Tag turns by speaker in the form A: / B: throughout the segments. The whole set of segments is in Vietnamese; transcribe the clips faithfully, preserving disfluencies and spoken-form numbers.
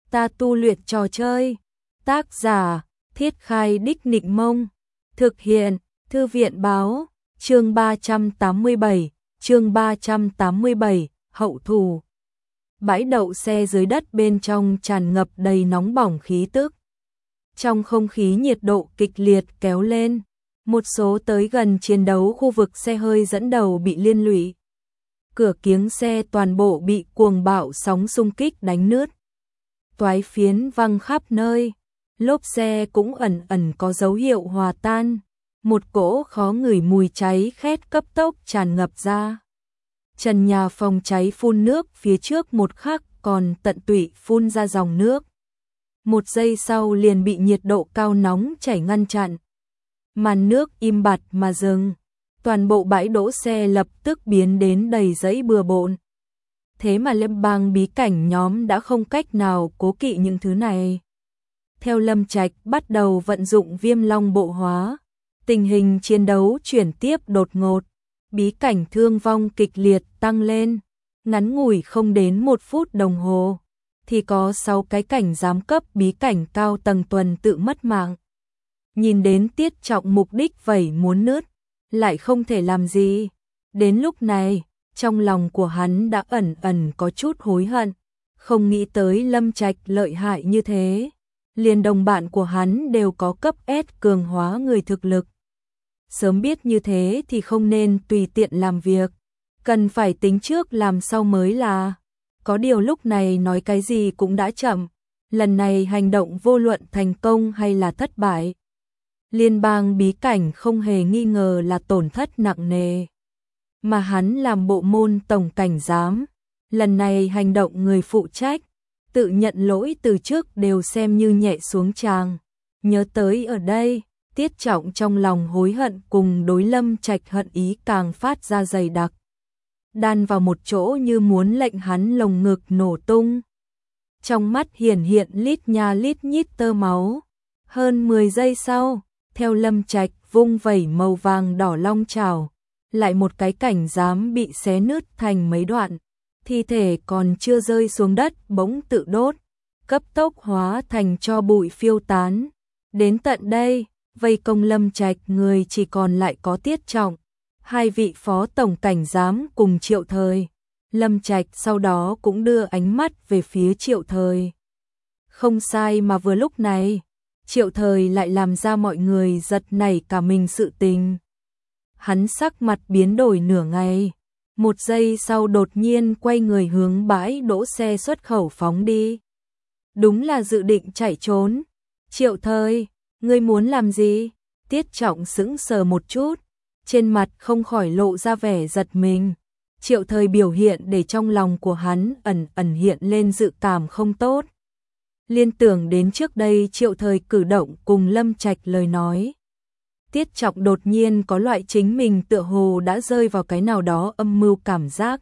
A: ta tu luyện trò chơi. Tác giả, Thiết Khai Đích Nịnh Mông. Thực hiện, Thư viện Báo. Chương ba trăm tám mươi bảy, chương ba trăm tám mươi bảy, hậu thù. Bãi đậu xe dưới đất bên trong tràn ngập đầy nóng bỏng khí tức. Trong không khí nhiệt độ kịch liệt kéo lên, một số tới gần chiến đấu khu vực xe hơi dẫn đầu bị liên lụy. Cửa kiếng xe toàn bộ bị cuồng bạo sóng xung kích đánh nứt. Toái phiến văng khắp nơi, lốp xe cũng ẩn ẩn có dấu hiệu hòa tan. Một cỗ khó ngửi mùi cháy khét cấp tốc tràn ngập ra. Trần nhà phòng cháy phun nước phía trước một khắc còn tận tụy phun ra dòng nước. Một giây sau liền bị nhiệt độ cao nóng chảy ngăn chặn. Màn nước im bặt mà dừng. Toàn bộ bãi đỗ xe lập tức biến đến đầy giấy bừa bộn. Thế mà Lâm Bang bí cảnh nhóm đã không cách nào cố kỵ những thứ này. Theo Lâm Trạch bắt đầu vận dụng Viêm Long bộ hóa, tình hình chiến đấu chuyển tiếp đột ngột, bí cảnh thương vong kịch liệt tăng lên, ngắn ngủi không đến một phút đồng hồ, thì có sáu cái cảnh giám cấp bí cảnh cao tầng tuần tự mất mạng. Nhìn đến Tiết Trọng mục đích vẩy muốn nứt, lại không thể làm gì. Đến lúc này, trong lòng của hắn đã ẩn ẩn có chút hối hận, không nghĩ tới Lâm Trạch lợi hại như thế. Liền đồng bạn của hắn đều có cấp S cường hóa người thực lực. Sớm biết như thế thì không nên tùy tiện làm việc, cần phải tính trước làm sau mới là. Có điều lúc này nói cái gì cũng đã chậm, lần này hành động vô luận thành công hay là thất bại. Liên bang bí cảnh không hề nghi ngờ là tổn thất nặng nề. Mà hắn làm bộ môn tổng cảnh giám, lần này hành động người phụ trách, tự nhận lỗi từ trước đều xem như nhẹ xuống tràng. Nhớ tới ở đây, Tiết Trọng trong lòng hối hận cùng đối Lâm Trạch hận ý càng phát ra dày đặc. Đan vào một chỗ như muốn lệnh hắn lồng ngực nổ tung. Trong mắt hiển hiện lít nha lít nhít tơ máu. Hơn mười giây sau, theo Lâm Trạch vung vẩy màu vàng đỏ long chảo, lại một cái cảnh giám bị xé nứt thành mấy đoạn. Thi thể còn chưa rơi xuống đất bỗng tự đốt, cấp tốc hóa thành tro bụi phiêu tán. Đến tận đây, vây công Lâm Trạch người chỉ còn lại có Tiết Trọng, hai vị phó tổng cảnh giám cùng Triệu Thời. Lâm Trạch sau đó cũng đưa ánh mắt về phía Triệu Thời. Không sai mà vừa lúc này, Triệu Thời lại làm ra mọi người giật nảy cả mình sự tình. Hắn sắc mặt biến đổi nửa ngày. Một giây sau đột nhiên quay người hướng bãi đỗ xe xuất khẩu phóng đi. Đúng là dự định chạy trốn. Triệu Thời, ngươi muốn làm gì? Tiết Trọng sững sờ một chút, trên mặt không khỏi lộ ra vẻ giật mình. Triệu Thời biểu hiện để trong lòng của hắn ẩn ẩn hiện lên dự cảm không tốt. Liên tưởng đến trước đây Triệu Thời cử động cùng Lâm Trạch lời nói. Tiết Trọng đột nhiên có loại chính mình tựa hồ đã rơi vào cái nào đó âm mưu cảm giác.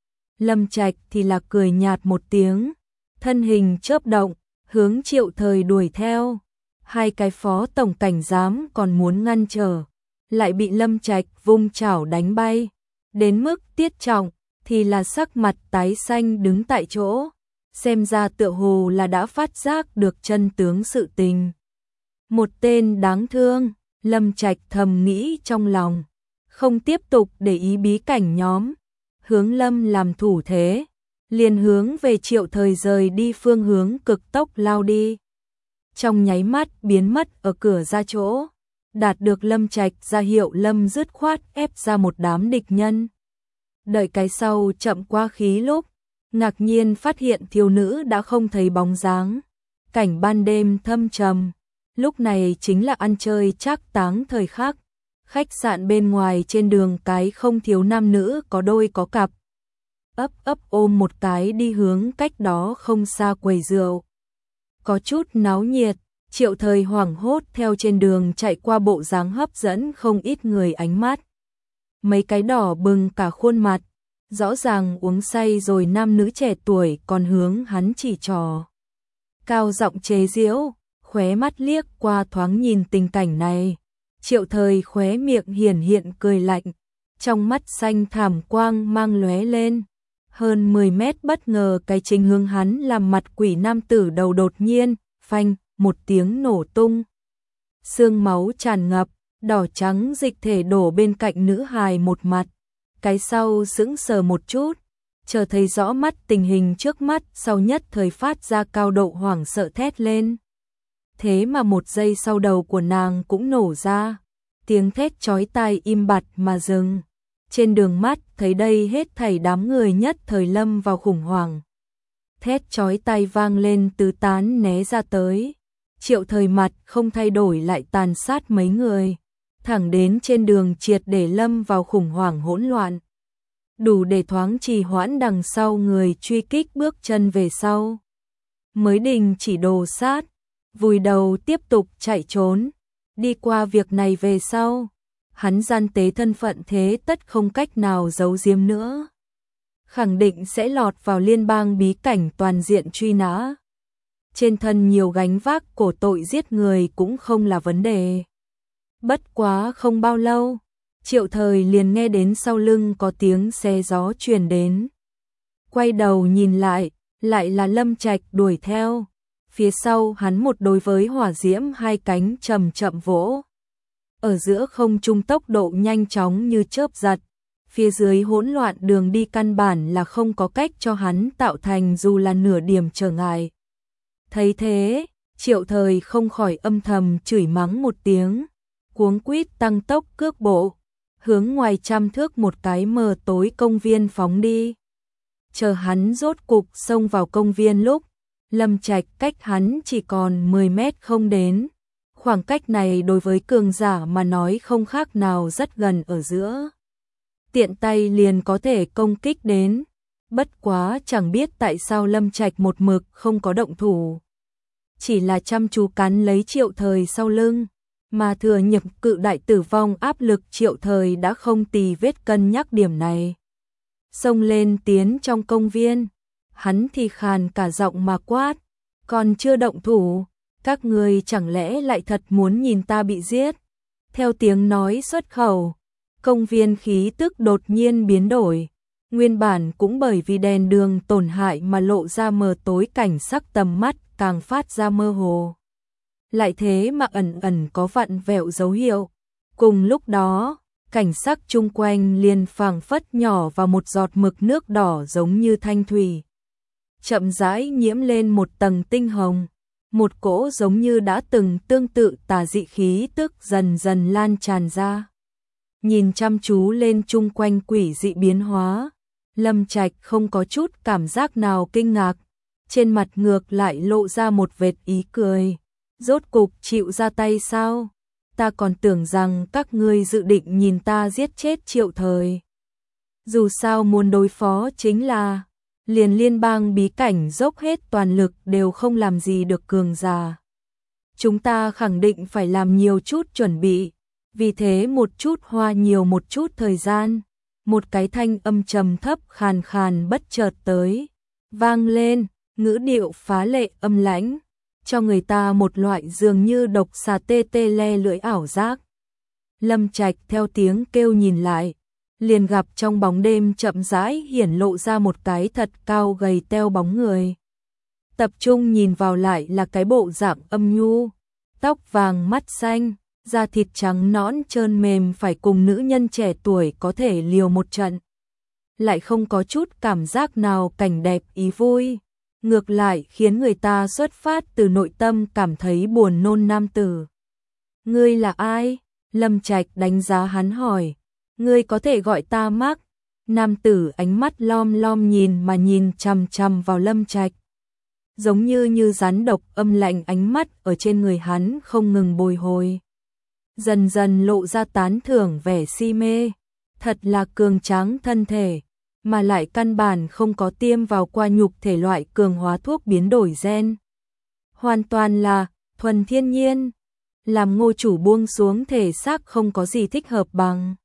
A: Lâm Trạch thì là cười nhạt một tiếng, thân hình chớp động, hướng Triệu Thời đuổi theo. Hai cái phó tổng cảnh giám còn muốn ngăn trở, lại bị Lâm Trạch vung chảo đánh bay. Đến mức Tiết Trọng thì là sắc mặt tái xanh đứng tại chỗ, xem ra tựa hồ là đã phát giác được chân tướng sự tình. Một tên đáng thương. Lâm Trạch thầm nghĩ trong lòng, không tiếp tục để ý bí cảnh nhóm, hướng Lâm làm thủ thế, liền hướng về Triệu Thời rời đi phương hướng cực tốc lao đi. Trong nháy mắt biến mất ở cửa ra chỗ, đạt được Lâm Trạch ra hiệu Lâm dứt khoát ép ra một đám địch nhân. Đợi cái sau chậm qua khí lúc, ngạc nhiên phát hiện thiếu nữ đã không thấy bóng dáng. Cảnh ban đêm thâm trầm. Lúc này chính là ăn chơi trác táng thời khắc. Khách sạn bên ngoài trên đường cái không thiếu nam nữ có đôi có cặp. Ấp ấp ôm một cái đi hướng cách đó không xa quầy rượu. Có chút náo nhiệt, Triệu Thời hoảng hốt theo trên đường chạy qua bộ dáng hấp dẫn không ít người ánh mắt. Mấy cái đỏ bừng cả khuôn mặt, rõ ràng uống say rồi nam nữ trẻ tuổi còn hướng hắn chỉ trò. Cao giọng chế giễu. Khóe mắt liếc qua thoáng nhìn tình cảnh này, Triệu Thời khóe miệng hiển hiện cười lạnh, trong mắt xanh thảm quang mang lóe lên. Hơn mười mét bất ngờ cái chính hướng hắn làm mặt quỷ nam tử đầu đột nhiên, phanh, một tiếng nổ tung. Xương máu tràn ngập, đỏ trắng dịch thể đổ bên cạnh nữ hài một mặt. Cái sau sững sờ một chút, chờ thấy rõ mắt tình hình trước mắt, sau nhất thời phát ra cao độ hoảng sợ thét lên. Thế mà một giây sau đầu của nàng cũng nổ ra, tiếng thét chói tai im bặt mà dừng. Trên đường mắt thấy đây hết thảy đám người nhất thời lâm vào khủng hoảng. Thét chói tai vang lên tứ tán né ra tới. Triệu Thời mặt không thay đổi lại tàn sát mấy người, thẳng đến trên đường triệt để lâm vào khủng hoảng hỗn loạn. Đủ để thoáng trì hoãn đằng sau người truy kích bước chân về sau. Mới đình chỉ đồ sát, vùi đầu tiếp tục chạy trốn. Đi qua việc này về sau, hắn gian tế thân phận thế tất không cách nào giấu giếm nữa. Khẳng định sẽ lọt vào liên bang bí cảnh toàn diện truy nã. Trên thân nhiều gánh vác cổ tội giết người cũng không là vấn đề. Bất quá không bao lâu, Triệu Thời liền nghe đến sau lưng có tiếng xe gió truyền đến. Quay đầu nhìn lại, lại là Lâm Trạch đuổi theo. Phía sau hắn một đối với hỏa diễm hai cánh chậm chậm vỗ. Ở giữa không trung tốc độ nhanh chóng như chớp giật. Phía dưới hỗn loạn đường đi căn bản là không có cách cho hắn tạo thành dù là nửa điểm trở ngại. Thấy thế, Triệu Thời không khỏi âm thầm chửi mắng một tiếng, cuống quýt tăng tốc cước bộ, hướng ngoài trăm thước một cái mờ tối công viên phóng đi. Chờ hắn rốt cục xông vào công viên lúc, Lâm Trạch cách hắn chỉ còn mười mét không đến. Khoảng cách này đối với cường giả mà nói không khác nào rất gần ở giữa. Tiện tay liền có thể công kích đến. Bất quá chẳng biết tại sao Lâm Trạch một mực không có động thủ. Chỉ là chăm chú cắn lấy Triệu Thời sau lưng, mà thừa nhập cự đại tử vong áp lực Triệu Thời đã không tì vết cân nhắc điểm này. Xông lên tiến trong công viên, hắn thì khàn cả giọng mà quát, còn chưa động thủ, các người chẳng lẽ lại thật muốn nhìn ta bị giết? Theo tiếng nói xuất khẩu, công viên khí tức đột nhiên biến đổi. Nguyên bản cũng bởi vì đèn đường tổn hại mà lộ ra mờ tối, cảnh sắc tầm mắt càng phát ra mơ hồ. Lại thế mà ẩn ẩn có vặn vẹo dấu hiệu. Cùng lúc đó, cảnh sắc chung quanh liền phảng phất nhỏ vào một giọt mực nước đỏ giống như thanh thủy. Chậm rãi nhiễm lên một tầng tinh hồng, một cỗ giống như đã từng tương tự tà dị khí tức dần dần lan tràn ra. Nhìn chăm chú lên chung quanh quỷ dị biến hóa, Lâm Trạch không có chút cảm giác nào kinh ngạc, trên mặt ngược lại lộ ra một vệt ý cười. Rốt cục chịu ra tay sao? Ta còn tưởng rằng các ngươi dự định nhìn ta giết chết Triệu Thời. Dù sao muốn đối phó chính là liền liên bang bí cảnh dốc hết toàn lực đều không làm gì được cường giả. Chúng ta khẳng định phải làm nhiều chút chuẩn bị, vì thế một chút hoa nhiều một chút thời gian. Một cái thanh âm trầm thấp khàn khàn bất chợt tới, vang lên, ngữ điệu phá lệ âm lãnh, cho người ta một loại dường như độc xà tê tê le lưỡi ảo giác. Lâm Trạch theo tiếng kêu nhìn lại, liền gặp trong bóng đêm chậm rãi hiển lộ ra một cái thật cao gầy teo bóng người. Tập trung nhìn vào lại là cái bộ dạng âm nhu, tóc vàng mắt xanh, da thịt trắng nõn trơn mềm, phải cùng nữ nhân trẻ tuổi có thể liều một trận. Lại không có chút cảm giác nào cảnh đẹp ý vui, ngược lại khiến người ta xuất phát từ nội tâm cảm thấy buồn nôn nam tử. Ngươi là ai? Lâm Trạch đánh giá hắn hỏi. Ngươi có thể gọi ta Mark. Nam tử ánh mắt lom lom nhìn mà nhìn chằm chằm vào Lâm Trạch. Giống như như rắn độc âm lạnh, ánh mắt ở trên người hắn không ngừng bồi hồi. Dần dần lộ ra tán thưởng vẻ si mê. Thật là cường tráng thân thể, mà lại căn bản không có tiêm vào qua nhục thể loại cường hóa thuốc biến đổi gen. Hoàn toàn là thuần thiên nhiên, làm Ngô chủ buông xuống thể xác không có gì thích hợp bằng.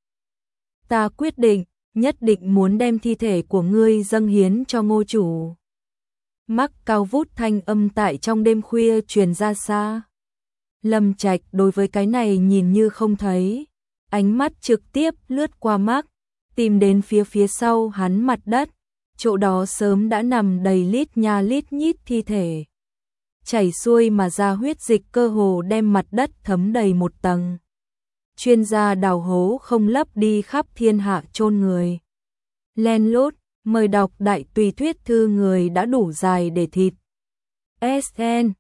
A: Ta quyết định, nhất định muốn đem thi thể của ngươi dâng hiến cho Ngô chủ. Mắc cao vút thanh âm tại trong đêm khuya truyền ra xa. Lâm Trạch đối với cái này nhìn như không thấy, ánh mắt trực tiếp lướt qua Mark, tìm đến phía phía sau hắn mặt đất, chỗ đó sớm đã nằm đầy lít nha lít nhít thi thể. Chảy xuôi mà ra huyết dịch cơ hồ đem mặt đất thấm đầy một tầng. Chuyên gia đào hố không lấp đi khắp thiên hạ chôn người. Len lút, mời đọc đại tùy thuyết thư người đã đủ dài để thịt. ét en